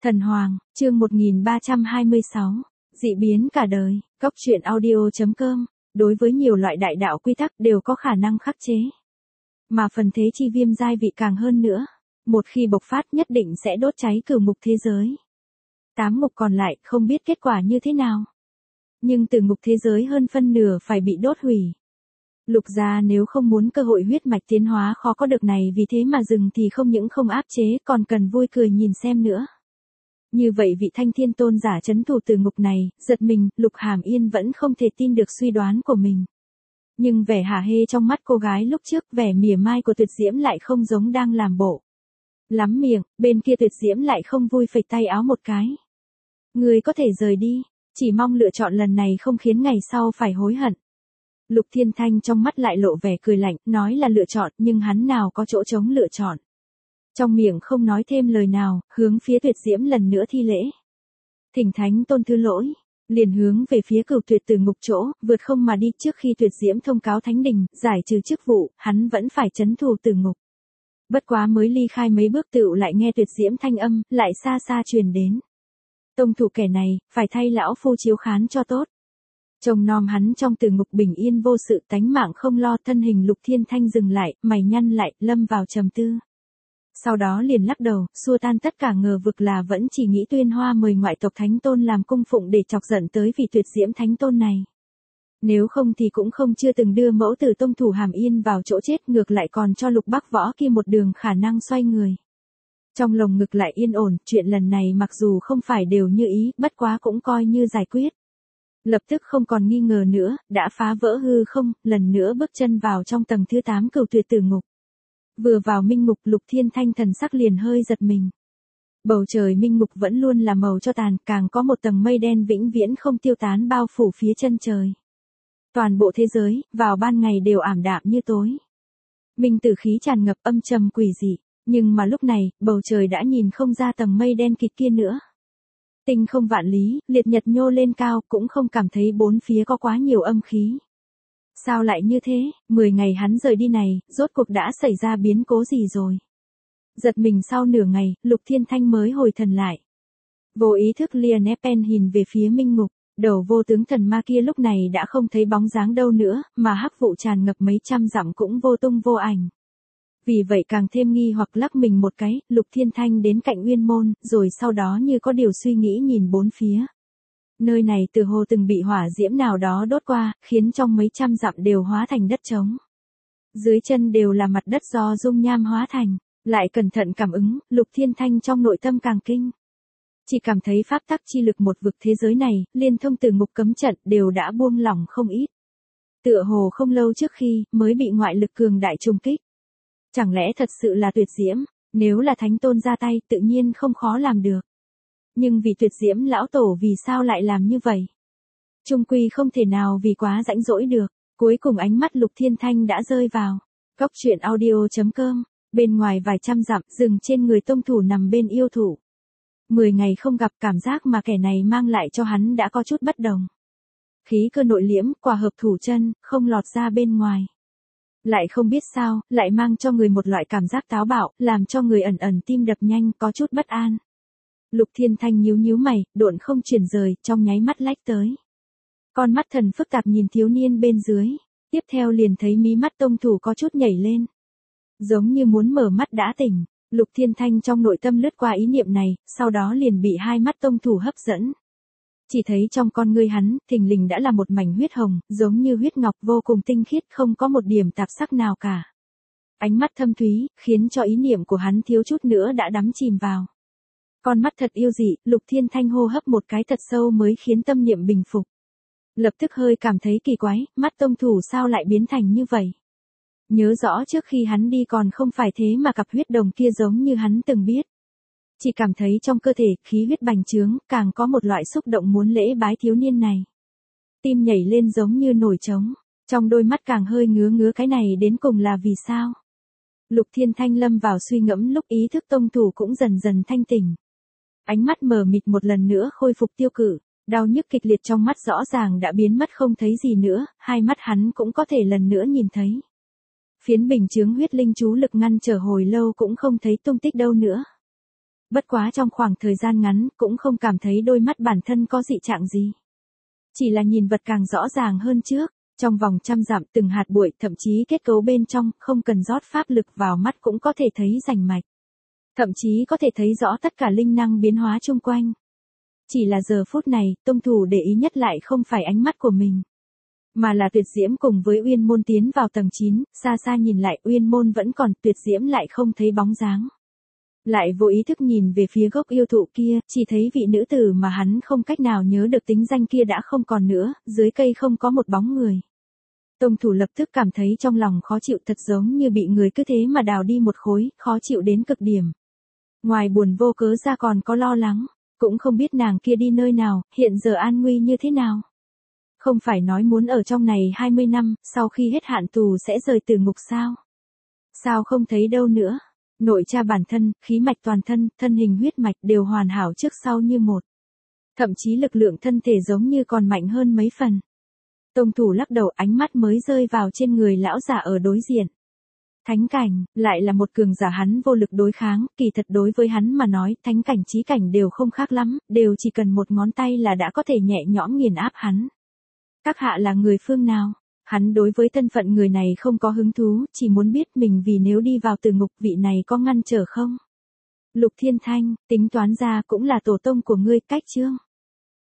Thần Hoàng, chương 1326, dị biến cả đời, Cốc truyện audio.com, đối với nhiều loại đại đạo quy tắc đều có khả năng khắc chế. Mà phần thế chi viêm giai vị càng hơn nữa, một khi bộc phát nhất định sẽ đốt cháy cửu ngục thế giới. 8 ngục còn lại không biết kết quả như thế nào. Nhưng từ ngục thế giới hơn phân nửa phải bị đốt hủy. Lục gia nếu không muốn cơ hội huyết mạch tiến hóa khó có được này vì thế mà dừng thì không những không áp chế còn cần vui cười nhìn xem nữa. Như vậy vị Thanh Thiên Tôn giả trấn thủ từ ngục này, giật mình, Lục Hàm Yên vẫn không thể tin được suy đoán của mình. Nhưng vẻ hả hê trong mắt cô gái lúc trước, vẻ mỉa mai của Tuyệt Diễm lại không giống đang làm bộ. Lắm miệng, bên kia Tuyệt Diễm lại không vui phẩy tay áo một cái. Người có thể rời đi, chỉ mong lựa chọn lần này không khiến ngày sau phải hối hận. Lục Thiên Thanh trong mắt lại lộ vẻ cười lạnh, nói là lựa chọn nhưng hắn nào có chỗ trống lựa chọn. Trong miệng không nói thêm lời nào, hướng phía Tuyệt Diễm lần nữa thi lễ. Thỉnh Thánh Tôn thứ lỗi, liền hướng về phía Cửu Tuyệt từ ngục chỗ, vượt không mà đi. Trước khi Tuyệt Diễm thông cáo Thánh Đình, giải trừ chức vụ, hắn vẫn phải trấn thủ từ ngục. Bất quá mới ly khai mấy bước tựu lại nghe Tuyệt Diễm thanh âm, lại xa xa truyền đến. Tông thủ kẻ này, phải thay lão phu chiếu khán cho tốt. Trông nom hắn trong từ ngục bình yên vô sự, tánh mạng không lo. Thân hình Lục Thiên Thanh dừng lại, mày nhăn lại, lâm vào trầm tư. Sau đó liền lắc đầu, xua tan tất cả ngờ vực là vẫn chỉ nghĩ Tuyên Hoa mời ngoại tộc Thánh Tôn làm cung phụng để chọc giận tới vị Tuyệt Diễm Thánh Tôn này. Nếu không thì cũng không chưa từng đưa mẫu tử tông thủ Hàm Yên vào chỗ chết, ngược lại còn cho Lục Bắc Võ kia một đường khả năng xoay người. Trong lồng ngực lại yên ổn, chuyện lần này mặc dù không phải đều như ý, bất quá cũng coi như giải quyết. Lập tức không còn nghi ngờ nữa, đã phá vỡ hư không, lần nữa bước chân vào trong tầng thứ 8 Cửu Tuyệt tử ngục. Vừa vào minh ngục, Lục Thiên Thanh thần sắc liền hơi giật mình. Bầu trời minh ngục vẫn luôn là màu cho tàn, càng có một tầng mây đen vĩnh viễn không tiêu tán bao phủ phía chân trời. Toàn bộ thế giới, vào ban ngày đều ảm đạm như tối. Minh tử khí tràn ngập âm trầm quỷ dị, nhưng mà lúc này, bầu trời đã nhìn không ra tầng mây đen kịt kia nữa. Tinh không vạn lý, liệt nhật nhô lên cao, cũng không cảm thấy bốn phía có quá nhiều âm khí. Sao lại như thế, 10 ngày hắn rời đi này, rốt cuộc đã xảy ra biến cố gì rồi? Giật mình sau nửa ngày, Lục Thiên Thanh mới hồi thần lại. Vô ý thức liền ép pen nhìn về phía minh ngục, đầu vô tướng thần ma kia lúc này đã không thấy bóng dáng đâu nữa, mà hắc vụ tràn ngập mấy trăm dặm cũng vô tung vô ảnh. Vì vậy càng thêm nghi hoặc lắc mình một cái, Lục Thiên Thanh đến cạnh Uyên Môn, rồi sau đó như có điều suy nghĩ nhìn bốn phía. Nơi này từ hồ từng bị hỏa diễm nào đó đốt qua, khiến trong mấy trăm dặm đều hóa thành đất trống. Dưới chân đều là mặt đất do dung nham hóa thành, lại cẩn thận cảm ứng, Lục Thiên Thanh trong nội tâm càng kinh. Chỉ cảm thấy pháp tắc chi lực một vực thế giới này, liên thông từ ngục cấm trận đều đã buông lỏng không ít. Tựa hồ không lâu trước khi, mới bị ngoại lực cường đại trùng kích. Chẳng lẽ thật sự là Tuyệt Diễm, nếu là Thánh Tôn ra tay tự nhiên không khó làm được. Nhưng vì Tuyệt Diễm lão tổ vì sao lại làm như vậy? Trung quy không thể nào vì quá rãnh rỗi được. Cuối cùng ánh mắt Lục Thiên Thanh đã rơi vào Cốc truyện audio.com, bên ngoài vài trăm dặm, dừng trên người tông thủ nằm bên yêu thủ. 10 ngày không gặp, cảm giác mà kẻ này mang lại cho hắn đã có chút bất đồng. Khí cơ nội liễm, quả hợp thủ chân, không lọt ra bên ngoài. Lại không biết sao, lại mang cho người một loại cảm giác táo bạo, làm cho người ẩn ẩn tim đập nhanh, có chút bất an. Lục Thiên Thanh nhíu nhíu mày, độn không chuyển rời, trong nháy mắt lách tới. Con mắt thần phức tạp nhìn thiếu niên bên dưới, tiếp theo liền thấy mí mắt tông thủ có chút nhảy lên. Giống như muốn mở mắt đã tỉnh, Lục Thiên Thanh trong nội tâm lướt qua ý niệm này, sau đó liền bị hai mắt tông thủ hấp dẫn. Chỉ thấy trong con ngươi hắn, thình lình đã là một mảnh huyết hồng, giống như huyết ngọc vô cùng tinh khiết, không có một điểm tạp sắc nào cả. Ánh mắt thâm thúy, khiến cho ý niệm của hắn thiếu chút nữa đã đắm chìm vào. Con mắt thật yêu dị, Lục Thiên Thanh hô hấp một cái thật sâu mới khiến tâm niệm bình phục. Lập tức hơi cảm thấy kỳ quái, mắt tông thủ sao lại biến thành như vậy? Nhớ rõ trước khi hắn đi còn không phải thế mà cặp huyết đồng kia giống như hắn từng biết. Chỉ cảm thấy trong cơ thể khí huyết bành trướng, càng có một loại xúc động muốn lễ bái thiếu niên này. Tim nhảy lên giống như nổi trống, trong đôi mắt càng hơi ngứa ngứa, cái này đến cùng là vì sao? Lục Thiên Thanh lâm vào suy ngẫm lúc ý thức tông thủ cũng dần dần thanh tỉnh. Ánh mắt mờ mịt một lần nữa khôi phục tiêu cự, đau nhức kịch liệt trong mắt rõ ràng đã biến mất không thấy gì nữa, hai mắt hắn cũng có thể lần nữa nhìn thấy. Phiến bình chướng huyết linh chú lực ngăn trở hồi lâu cũng không thấy tung tích đâu nữa. Bất quá trong khoảng thời gian ngắn cũng không cảm thấy đôi mắt bản thân có dị trạng gì. Chỉ là nhìn vật càng rõ ràng hơn trước, trong vòng trăm dặm từng hạt bụi thậm chí kết cấu bên trong không cần rót pháp lực vào mắt cũng có thể thấy rành mạch. Thậm chí có thể thấy rõ tất cả linh năng biến hóa chung quanh. Chỉ là giờ phút này, tông thủ để ý nhất lại không phải ánh mắt của mình. Mà là Tuyệt Diễm cùng với Uyên Môn tiến vào tầng 9, xa xa nhìn lại Uyên Môn vẫn còn, Tuyệt Diễm lại không thấy bóng dáng. Lại vô ý thức nhìn về phía gốc yêu thụ kia, chỉ thấy vị nữ tử mà hắn không cách nào nhớ được tính danh kia đã không còn nữa, dưới cây không có một bóng người. Tông thủ lập tức cảm thấy trong lòng khó chịu, thật giống như bị người cứ thế mà đào đi một khối, khó chịu đến cực điểm. Ngoài buồn vô cớ ra còn có lo lắng, cũng không biết nàng kia đi nơi nào, hiện giờ an nguy như thế nào. Không phải nói muốn ở trong này 20 năm, sau khi hết hạn tù sẽ rời từ ngục sao? Sao không thấy đâu nữa? Nội tra bản thân, khí mạch toàn thân, thân hình huyết mạch đều hoàn hảo trước sau như một. Thậm chí lực lượng thân thể giống như còn mạnh hơn mấy phần. Tông thủ lắc đầu, ánh mắt mới rơi vào trên người lão giả ở đối diện. Thánh cảnh, lại là một cường giả hắn vô lực đối kháng, kỳ thật đối với hắn mà nói, thánh cảnh chí cảnh đều không khác lắm, đều chỉ cần một ngón tay là đã có thể nhẹ nhõm nghiền áp hắn. Các hạ là người phương nào? Hắn đối với thân phận người này không có hứng thú, chỉ muốn biết mình vì nếu đi vào từ ngục vị này có ngăn trở không? Lục Thiên Thanh, tính toán ra cũng là tổ tông của ngươi, Cách Chương.